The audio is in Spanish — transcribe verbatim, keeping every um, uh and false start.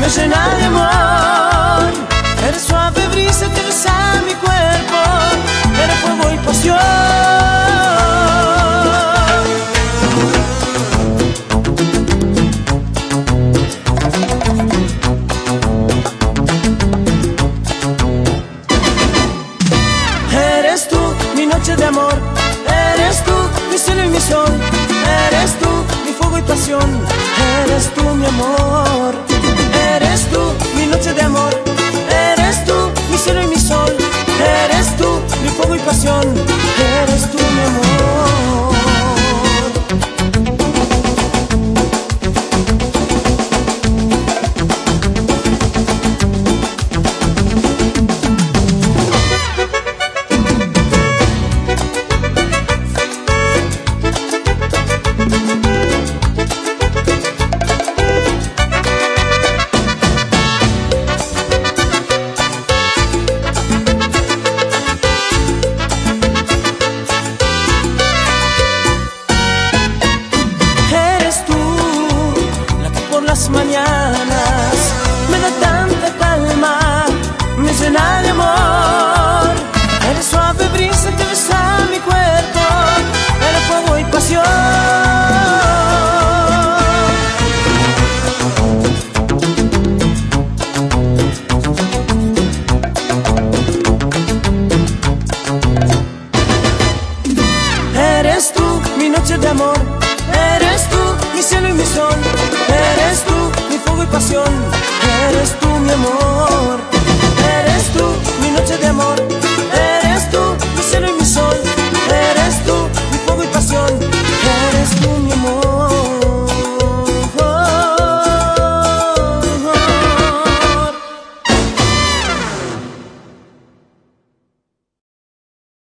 llena de amor. Eres suave brisa que besa mi cuerpo, eres fuego y pasión. Eres tú mi noche de amor, eres tú mi cielo y mi sol, eres tú mi fuego y pasión, eres tú mi amor. Eres tú mi noche de amor, eres tú mi cielo y mi sol, eres tú mi fuego y pasión, eres tú mi amor. Las mañanas me da tanta calma, me llena de amor. Eres suave brisa que besa mi cuerpo, eres fuego y pasión. Eres tú mi noche de amor, eres tú mi cielo y mi sol, eres tú mi fuego y pasión, eres tú mi amor.